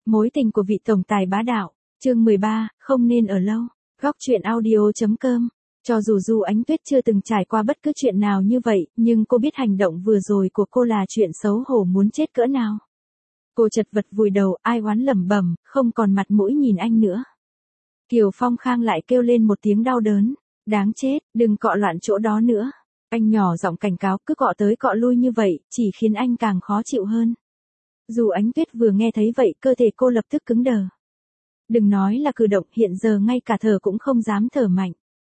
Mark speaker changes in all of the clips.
Speaker 1: Mối tình của vị tổng tài bá đạo, chương 13, không nên ở lâu. Góc truyện audio.com. Cho dù Du Ánh Tuyết chưa từng trải qua bất cứ chuyện nào như vậy, nhưng cô biết hành động vừa rồi của cô là chuyện xấu hổ muốn chết cỡ nào. Cô chật vật vùi đầu, ai oán lẩm bẩm, không còn mặt mũi nhìn anh nữa. Kiều Phong Khang lại kêu lên một tiếng đau đớn, đáng chết, đừng cọ loạn chỗ đó nữa. Anh nhỏ giọng cảnh cáo, cứ cọ tới cọ lui như vậy, chỉ khiến anh càng khó chịu hơn. Du Ánh Tuyết vừa nghe thấy vậy, cơ thể cô lập tức cứng đờ. Đừng nói là cử động, hiện giờ ngay cả thở cũng không dám thở mạnh.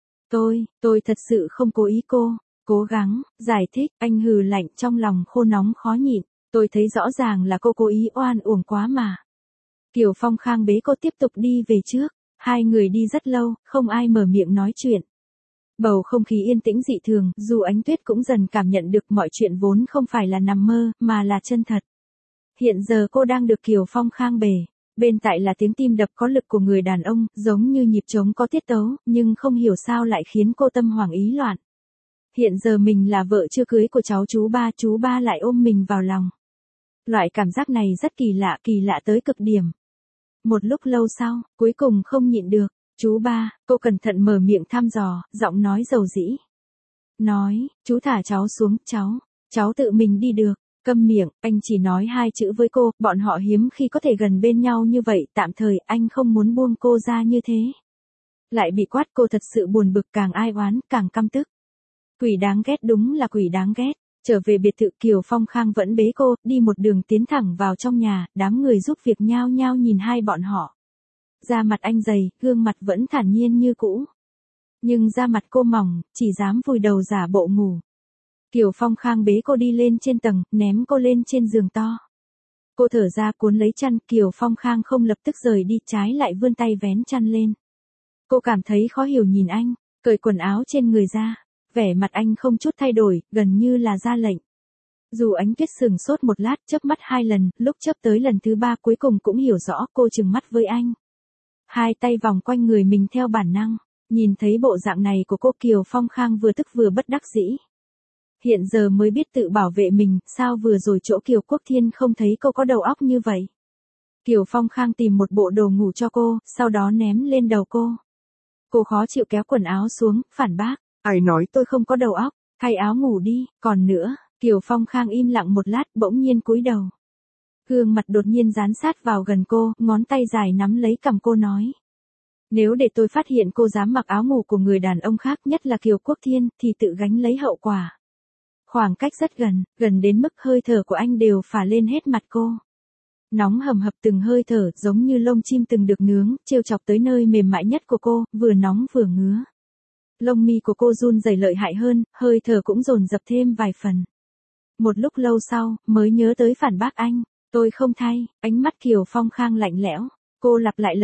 Speaker 1: Tôi thật sự không cố ý cô, cố gắng, giải thích, anh hừ lạnh trong lòng khô nóng khó nhịn, tôi thấy rõ ràng là cô cố ý oan uổng quá mà. Kiều Phong Khang bế cô tiếp tục đi về trước, hai người đi rất lâu, không ai mở miệng nói chuyện. Bầu không khí yên tĩnh dị thường, Du Ánh Tuyết cũng dần cảm nhận được mọi chuyện vốn không phải là nằm mơ, mà là chân thật. Hiện giờ cô đang được Kiều Phong Khang bế. Bên tại là tiếng tim đập có lực của người đàn ông, giống như nhịp trống có tiết tấu, nhưng không hiểu sao lại khiến cô tâm hoảng ý loạn. Hiện giờ mình là vợ chưa cưới của chú ba lại ôm mình vào lòng. Loại cảm giác này rất kỳ lạ tới cực điểm. Một lúc lâu sau, cuối cùng không nhịn được, chú ba, cô cẩn thận mở miệng thăm dò, giọng nói dầu dĩ. Nói, chú thả cháu xuống, cháu tự mình đi được. Câm miệng, anh chỉ nói hai chữ với cô, bọn họ hiếm khi có thể gần bên nhau như vậy, tạm thời anh không muốn buông cô ra như thế. Lại bị quát, cô thật sự buồn bực, càng ai oán, càng căm tức. Quỷ đáng ghét, đúng là quỷ đáng ghét. Trở về biệt thự, Kiều Phong Khang vẫn bế cô, đi một đường tiến thẳng vào trong nhà, đám người giúp việc nhao nhao nhìn hai bọn họ. Da mặt anh dày, gương mặt vẫn thản nhiên như cũ. Nhưng da mặt cô mỏng, chỉ dám vùi đầu giả bộ ngủ. Kiều Phong Khang bế cô đi lên trên tầng, ném cô lên trên giường to. Cô thở ra cuốn lấy chăn, Kiều Phong Khang không lập tức rời đi, trái lại vươn tay vén chăn lên. Cô cảm thấy khó hiểu nhìn anh, cởi quần áo trên người ra, vẻ mặt anh không chút thay đổi, gần như là ra lệnh. Du Ánh Tuyết sừng sốt một lát, chớp mắt hai lần, lúc chớp tới lần thứ ba cuối cùng cũng hiểu rõ, cô trừng mắt với anh. Hai tay vòng quanh người mình theo bản năng, nhìn thấy bộ dạng này của cô, Kiều Phong Khang vừa tức vừa bất đắc dĩ. Hiện giờ mới biết tự bảo vệ mình, sao vừa rồi chỗ Kiều Quốc Thiên không thấy cô có đầu óc như vậy. Kiều Phong Khang tìm một bộ đồ ngủ cho cô, sau đó ném lên đầu cô. Cô khó chịu kéo quần áo xuống, phản bác. Ai nói tôi không có đầu óc, thay áo ngủ đi, còn nữa, Kiều Phong Khang im lặng một lát, bỗng nhiên cúi đầu. Gương mặt đột nhiên dán sát vào gần cô, ngón tay dài nắm lấy cằm cô nói. Nếu để tôi phát hiện cô dám mặc áo ngủ của người đàn ông khác, nhất là Kiều Quốc Thiên, thì tự gánh lấy hậu quả. Khoảng cách rất gần đến mức hơi thở của anh đều phả lên hết mặt cô. Nóng hầm hập từng hơi thở, giống như lông chim từng được nướng, trêu chọc tới nơi mềm mại nhất của cô, vừa nóng vừa ngứa. Lông mi của cô run rẩy lợi hại hơn, hơi thở cũng dồn dập thêm vài phần. Một lúc lâu sau, mới nhớ tới phản bác anh. Tôi không thay, ánh mắt Kiều Phong Khang lạnh lẽo. Cô lặp lại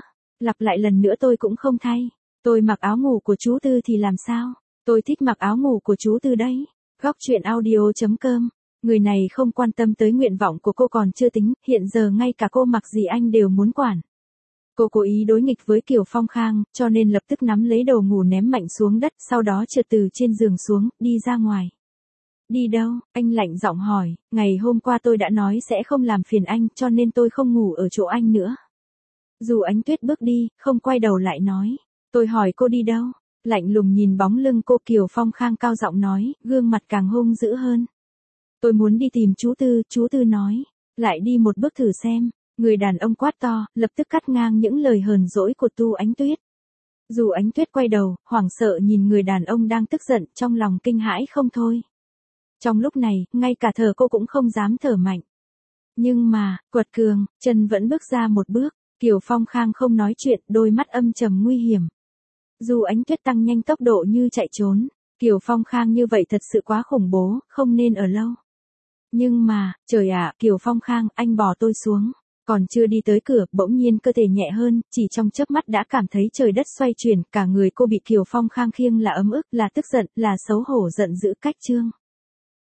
Speaker 1: lần nữa tôi cũng không thay. Tôi mặc áo ngủ của chú Tư thì làm sao? Tôi thích mặc áo ngủ của chú Tư đấy. Góc truyện audio.com. Người này không quan tâm tới nguyện vọng của cô còn chưa tính, hiện giờ ngay cả cô mặc gì anh đều muốn quản. Cô cố ý đối nghịch với Kiều Phong Khang, cho nên lập tức nắm lấy đồ ngủ ném mạnh xuống đất, sau đó trượt từ trên giường xuống, đi ra ngoài. Đi đâu? Anh lạnh giọng hỏi, ngày hôm qua tôi đã nói sẽ không làm phiền anh, cho nên tôi không ngủ ở chỗ anh nữa. Dù Ánh Tuyết bước đi, không quay đầu lại nói, tôi hỏi cô đi đâu? Lạnh lùng nhìn bóng lưng cô, Kiều Phong Khang cao giọng nói, gương mặt càng hung dữ hơn. Tôi muốn đi tìm chú Tư nói, lại đi một bước thử xem. Người đàn ông quát to, lập tức cắt ngang những lời hờn dỗi của Du Ánh Tuyết. Dù Ánh Tuyết quay đầu, hoảng sợ nhìn người đàn ông đang tức giận, trong lòng kinh hãi không thôi. Trong lúc này, ngay cả thở cô cũng không dám thở mạnh. Nhưng mà, quật cường, chân vẫn bước ra một bước, Kiều Phong Khang không nói chuyện, đôi mắt âm trầm nguy hiểm. Du Ánh Tuyết tăng nhanh tốc độ như chạy trốn, Kiều Phong Khang như vậy thật sự quá khủng bố, không nên ở lâu. Nhưng mà, trời ạ, Kiều Phong Khang, anh bỏ tôi xuống. Còn chưa đi tới cửa, bỗng nhiên cơ thể nhẹ hơn, chỉ trong chớp mắt đã cảm thấy trời đất xoay chuyển, cả người cô bị Kiều Phong Khang khiêng là ấm ức, là tức giận, là xấu hổ giận dữ cách trương.